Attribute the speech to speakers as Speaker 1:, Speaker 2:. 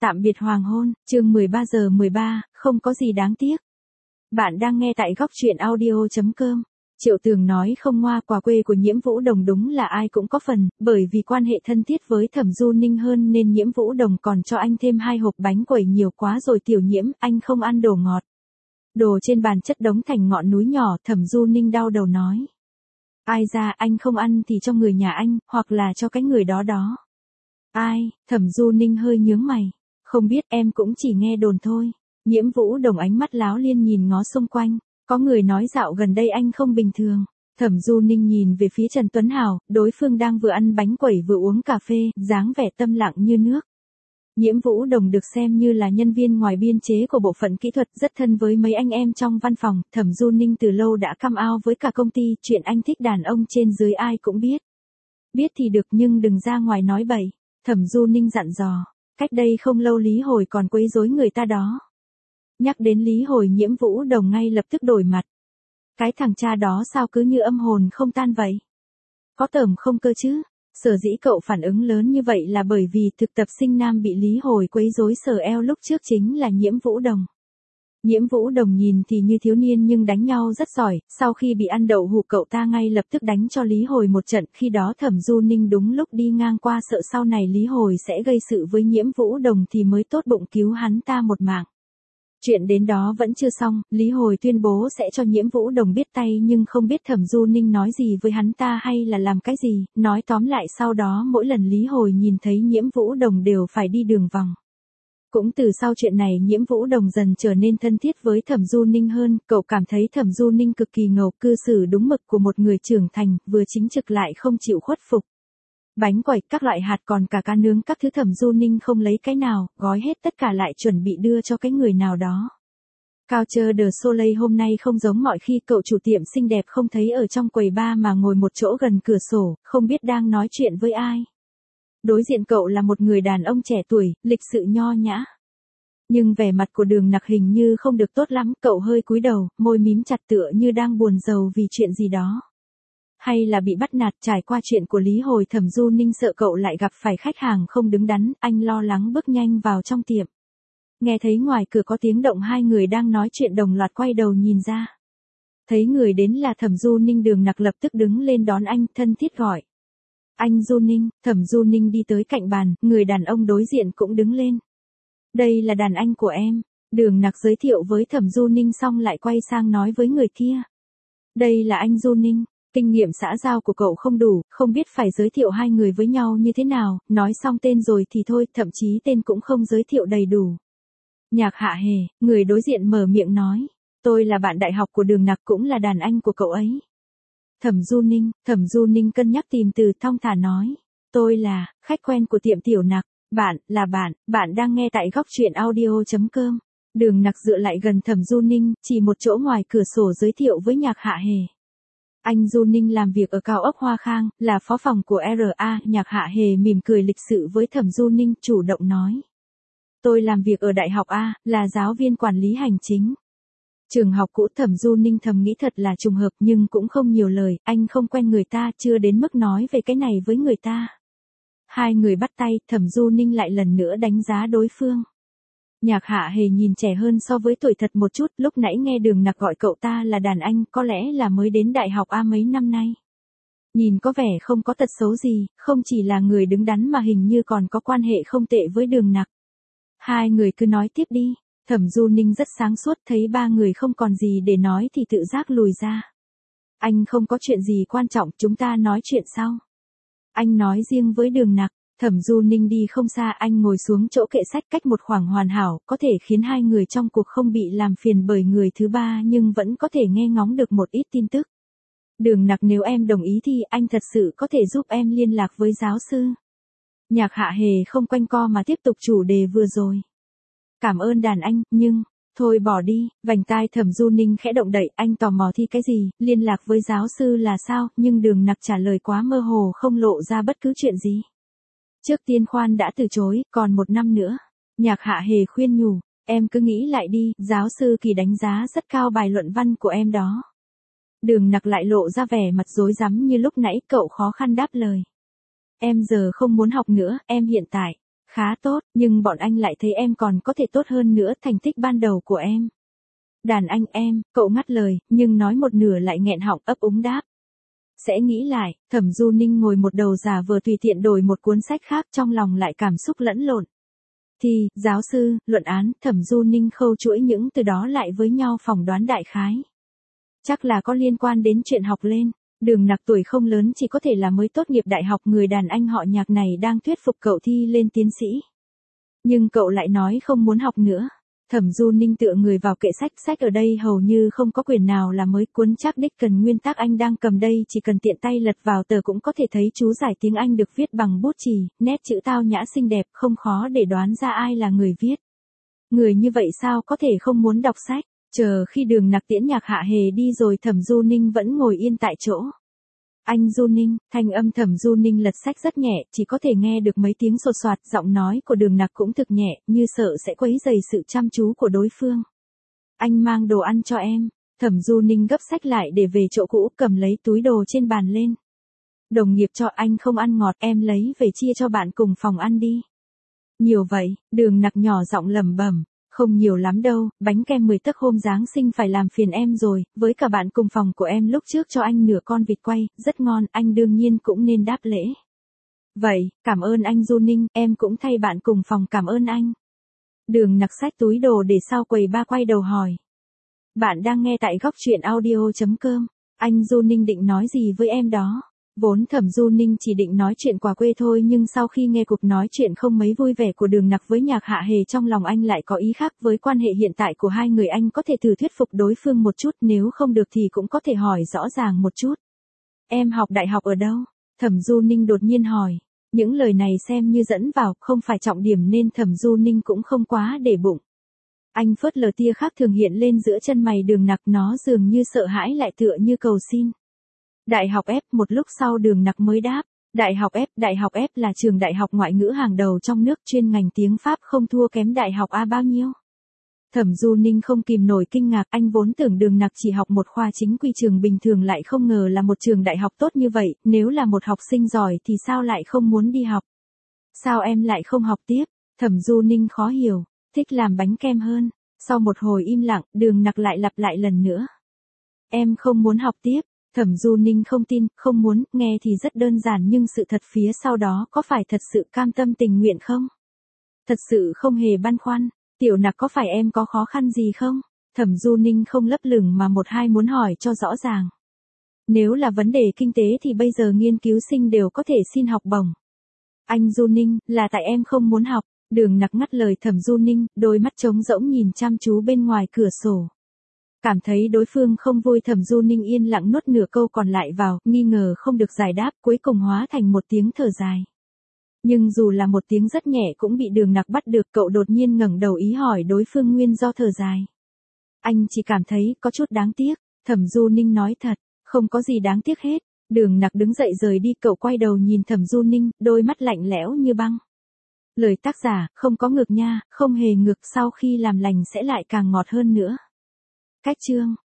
Speaker 1: Tạm biệt hoàng hôn, chương 13 giờ 13, không có gì đáng tiếc. Bạn đang nghe tại góc truyện audio.com. Triệu Tường nói không ngoa, quà quê của Nhiễm Vũ Đồng đúng là ai cũng có phần, bởi vì quan hệ thân thiết với Thẩm Du Ninh hơn nên Nhiễm Vũ Đồng còn cho anh thêm 2 hộp bánh quẩy. Nhiều quá rồi Tiểu Nhiễm, anh không ăn đồ ngọt. Đồ trên bàn chất đống thành ngọn núi nhỏ, Thẩm Du Ninh đau đầu nói. Ai ra, anh không ăn thì cho người nhà anh, hoặc là cho cái người đó đó. Ai? Thẩm Du Ninh hơi nhướng mày. Không biết, em cũng chỉ nghe đồn thôi. Nhiễm Vũ Đồng ánh mắt láo liên nhìn ngó xung quanh. Có người nói dạo gần đây anh không bình thường. Thẩm Du Ninh nhìn về phía Trần Tuấn Hào, đối phương đang vừa ăn bánh quẩy vừa uống cà phê, dáng vẻ tâm lặng như nước. Nhiễm Vũ Đồng được xem như là nhân viên ngoài biên chế của bộ phận kỹ thuật, rất thân với mấy anh em trong văn phòng. Thẩm Du Ninh từ lâu đã cam ao với cả công ty, chuyện anh thích đàn ông trên dưới ai cũng biết. Biết thì được nhưng đừng ra ngoài nói bậy. Thẩm Du Ninh dặn dò. Cách đây không lâu Lý Hồi còn quấy rối người ta đó. Nhắc đến Lý Hồi, Nhiễm Vũ Đồng ngay lập tức đổi mặt. Cái thằng cha đó sao cứ như âm hồn không tan vậy? Có tởm không cơ chứ? Sở dĩ cậu phản ứng lớn như vậy là bởi vì thực tập sinh nam bị Lý Hồi quấy rối sờ eo lúc trước chính là Nhiễm Vũ Đồng. Nhiễm Vũ Đồng nhìn thì như thiếu niên nhưng đánh nhau rất giỏi, sau khi bị ăn đậu hũ cậu ta ngay lập tức đánh cho Lý Hồi một trận, khi đó Thẩm Du Ninh đúng lúc đi ngang qua sợ sau này Lý Hồi sẽ gây sự với Nhiễm Vũ Đồng thì mới tốt bụng cứu hắn ta một mạng. Chuyện đến đó vẫn chưa xong, Lý Hồi tuyên bố sẽ cho Nhiễm Vũ Đồng biết tay nhưng không biết Thẩm Du Ninh nói gì với hắn ta hay là làm cái gì, nói tóm lại sau đó mỗi lần Lý Hồi nhìn thấy Nhiễm Vũ Đồng đều phải đi đường vòng. Cũng từ sau chuyện này Nhiễm Vũ Đồng dần trở nên thân thiết với Thẩm Du Ninh hơn, cậu cảm thấy Thẩm Du Ninh cực kỳ ngầu, cư xử đúng mực của một người trưởng thành, vừa chính trực lại không chịu khuất phục. Bánh quẩy, các loại hạt còn cả cá nướng các thứ Thẩm Du Ninh không lấy cái nào, gói hết tất cả lại chuẩn bị đưa cho cái người nào đó. Coucher de Soleil hôm nay không giống mọi khi, cậu chủ tiệm xinh đẹp không thấy ở trong quầy bar mà ngồi một chỗ gần cửa sổ, không biết đang nói chuyện với ai. Đối diện cậu là một người đàn ông trẻ tuổi, lịch sự nho nhã. Nhưng vẻ mặt của Đường Nặc hình như không được tốt lắm, cậu hơi cúi đầu, môi mím chặt tựa như đang buồn rầu vì chuyện gì đó. Hay là bị bắt nạt, trải qua chuyện của Lý Hồi, Thẩm Du Ninh sợ cậu lại gặp phải khách hàng không đứng đắn, anh lo lắng bước nhanh vào trong tiệm. Nghe thấy ngoài cửa có tiếng động, hai người đang nói chuyện đồng loạt quay đầu nhìn ra. Thấy người đến là Thẩm Du Ninh, Đường Nặc lập tức đứng lên đón anh, thân thiết gọi. Anh Du Ninh. Thẩm Du Ninh đi tới cạnh bàn, người đàn ông đối diện cũng đứng lên. Đây là đàn anh của em. Đường Nặc giới thiệu với Thẩm Du Ninh xong lại quay sang nói với người kia. Đây là anh Du Ninh. Kinh nghiệm xã giao của cậu không đủ, không biết phải giới thiệu hai người với nhau như thế nào, nói xong tên rồi thì thôi, thậm chí tên cũng không giới thiệu đầy đủ. Nhạc Hạ Hề, người đối diện mở miệng nói. Tôi là bạn đại học của Đường Nặc, cũng là đàn anh của cậu ấy. Thẩm Du Ninh cân nhắc tìm từ thong thả nói. Tôi là khách quen của tiệm Tiểu Nặc. Bạn đang nghe tại góc truyện audio.com. Đường Nặc dựa lại gần Thẩm Du Ninh, chỉ một chỗ ngoài cửa sổ giới thiệu với Nhạc Hạ Hề. Anh Du Ninh làm việc ở cao ốc Hoa Khang, là phó phòng của RA. Nhạc Hạ Hề mỉm cười lịch sự với Thẩm Du Ninh, chủ động nói. Tôi làm việc ở Đại học A, là giáo viên quản lý hành chính. Trường học cũ. Thẩm Du Ninh thầm nghĩ thật là trùng hợp nhưng cũng không nhiều lời, anh không quen người ta, chưa đến mức nói về cái này với người ta. Hai người bắt tay, Thẩm Du Ninh lại lần nữa đánh giá đối phương. Nhạc Hạ Hề nhìn trẻ hơn so với tuổi thật một chút, lúc nãy nghe Đường Nặc gọi cậu ta là đàn anh, có lẽ là mới đến đại học A mấy năm nay. Nhìn có vẻ không có tật xấu gì, không chỉ là người đứng đắn mà hình như còn có quan hệ không tệ với Đường Nặc. Hai người cứ nói tiếp đi. Thẩm Du Ninh rất sáng suốt, thấy ba người không còn gì để nói thì tự giác lùi ra. Anh không có chuyện gì quan trọng, chúng ta nói chuyện sau. Anh nói riêng với Đường Nặc. Thẩm Du Ninh đi không xa, anh ngồi xuống chỗ kệ sách cách một khoảng hoàn hảo, có thể khiến hai người trong cuộc không bị làm phiền bởi người thứ ba nhưng vẫn có thể nghe ngóng được một ít tin tức. Đường Nặc, nếu em đồng ý thì anh thật sự có thể giúp em liên lạc với giáo sư. Nhạc Hạ Hề không quanh co mà tiếp tục chủ đề vừa rồi. Cảm ơn đàn anh, nhưng, thôi bỏ đi. Vành tai Thẩm Du Ninh khẽ động đậy, anh tò mò thì cái gì, liên lạc với giáo sư là sao, nhưng Đường Nặc trả lời quá mơ hồ không lộ ra bất cứ chuyện gì. Trước tiên khoan đã từ chối, còn 1 năm nữa. Nhạc Hạ Hề khuyên nhủ, em cứ nghĩ lại đi, giáo sư Kỳ đánh giá rất cao bài luận văn của em đó. Đường Nặc lại lộ ra vẻ mặt rối rắm như lúc nãy, cậu khó khăn đáp lời. Em giờ không muốn học nữa, em hiện tại Khá tốt, nhưng bọn anh lại thấy em còn có thể tốt hơn nữa thành tích ban đầu của em. Đàn anh em, cậu ngắt lời, nhưng nói một nửa lại nghẹn họng ấp úng đáp. Sẽ nghĩ lại, Thẩm Du Ninh ngồi một đầu giả vờ tùy tiện đổi một cuốn sách khác trong lòng lại cảm xúc lẫn lộn. Thì, giáo sư, luận án, Thẩm Du Ninh khâu chuỗi những từ đó lại với nhau phỏng đoán đại khái. Chắc là có liên quan đến chuyện học lên. Đường Nặc tuổi không lớn chỉ có thể là mới tốt nghiệp đại học, người đàn anh họ Nhạc này đang thuyết phục cậu thi lên tiến sĩ. Nhưng cậu lại nói không muốn học nữa. Thẩm Du Ninh tựa người vào kệ sách ở đây hầu như không có quyển nào là mới, cuốn chắc đích cần nguyên tắc anh đang cầm đây chỉ cần tiện tay lật vào tờ cũng có thể thấy chú giải tiếng Anh được viết bằng bút chì, nét chữ tao nhã xinh đẹp, không khó để đoán ra ai là người viết. Người như vậy sao có thể không muốn đọc sách? Chờ khi Đường Nặc tiễn Nhạc Hạ Hề đi rồi Thẩm Du Ninh vẫn ngồi yên tại chỗ. Anh Du Ninh, thanh âm Thẩm Du Ninh lật sách rất nhẹ, chỉ có thể nghe được mấy tiếng sột soạt, giọng nói của Đường Nặc cũng thực nhẹ, như sợ sẽ quấy rầy sự chăm chú của đối phương. Anh mang đồ ăn cho em. Thẩm Du Ninh gấp sách lại để về chỗ cũ, cầm lấy túi đồ trên bàn lên. Đồng nghiệp cho anh không ăn ngọt, em lấy về chia cho bạn cùng phòng ăn đi. Nhiều vậy, Đường Nặc nhỏ giọng lẩm bẩm. Không nhiều lắm đâu, bánh kem 10 tấc hôm Giáng sinh phải làm phiền em rồi, với cả bạn cùng phòng của em lúc trước cho anh nửa con vịt quay, rất ngon, anh đương nhiên cũng nên đáp lễ. Vậy, cảm ơn anh Du Ninh, em cũng thay bạn cùng phòng cảm ơn anh. Đường Nặc xách túi đồ để sau quầy ba quay đầu hỏi. Bạn đang nghe tại góc truyện audio.com, anh Du Ninh định nói gì với em đó? Vốn Thẩm Du Ninh chỉ định nói chuyện quà quê thôi, nhưng sau khi nghe cuộc nói chuyện không mấy vui vẻ của Đường Nặc với Nhạc Hạ Hề, trong lòng anh lại có ý khác. Với quan hệ hiện tại của hai người, anh có thể thử thuyết phục đối phương một chút, nếu không được thì cũng có thể hỏi rõ ràng một chút. Em học đại học ở đâu? Thẩm Du Ninh đột nhiên hỏi. Những lời này xem như dẫn vào, không phải trọng điểm nên Thẩm Du Ninh cũng không quá để bụng. Anh phớt lờ tia khác thường hiện lên giữa chân mày Đường Nặc, nó dường như sợ hãi lại tựa như cầu xin. Đại học F. Một lúc sau Đường Nặc mới đáp. Đại học F là trường đại học ngoại ngữ hàng đầu trong nước, chuyên ngành tiếng Pháp, không thua kém đại học A bao nhiêu. Thẩm Du Ninh không kìm nổi kinh ngạc, anh vốn tưởng Đường Nặc chỉ học một khoa chính quy trường bình thường, lại không ngờ là một trường đại học tốt như vậy. Nếu là một học sinh giỏi thì sao lại không muốn đi học? Sao em lại không học tiếp? Thẩm Du Ninh khó hiểu. Thích làm bánh kem hơn. Sau một hồi im lặng, Đường Nặc lại lặp lại lần nữa. Em không muốn học tiếp. Thẩm Du Ninh không tin, không muốn, nghe thì rất đơn giản nhưng sự thật phía sau đó có phải thật sự cam tâm tình nguyện không? Thật sự không hề băn khoăn. Tiểu Nặc, có phải em có khó khăn gì không? Thẩm Du Ninh không lấp lửng mà một hai muốn hỏi cho rõ ràng. Nếu là vấn đề kinh tế thì bây giờ nghiên cứu sinh đều có thể xin học bổng. Anh Du Ninh, là tại em không muốn học. Đường Nặc ngắt lời Thẩm Du Ninh, đôi mắt trống rỗng nhìn chăm chú bên ngoài cửa sổ. Cảm thấy đối phương không vui, Thẩm Du Ninh yên lặng nuốt nửa câu còn lại vào, nghi ngờ không được giải đáp, cuối cùng hóa thành một tiếng thở dài. Nhưng dù là một tiếng rất nhẹ cũng bị Đường Nặc bắt được, cậu đột nhiên ngẩng đầu ý hỏi đối phương nguyên do thở dài. Anh chỉ cảm thấy có chút đáng tiếc. Thẩm Du Ninh nói thật, không có gì đáng tiếc hết. Đường Nặc đứng dậy rời đi, cậu quay đầu nhìn Thẩm Du Ninh, đôi mắt lạnh lẽo như băng. Lời tác giả, không có ngược nha, không hề ngược, sau khi làm lành sẽ lại càng ngọt hơn nữa. Cách chương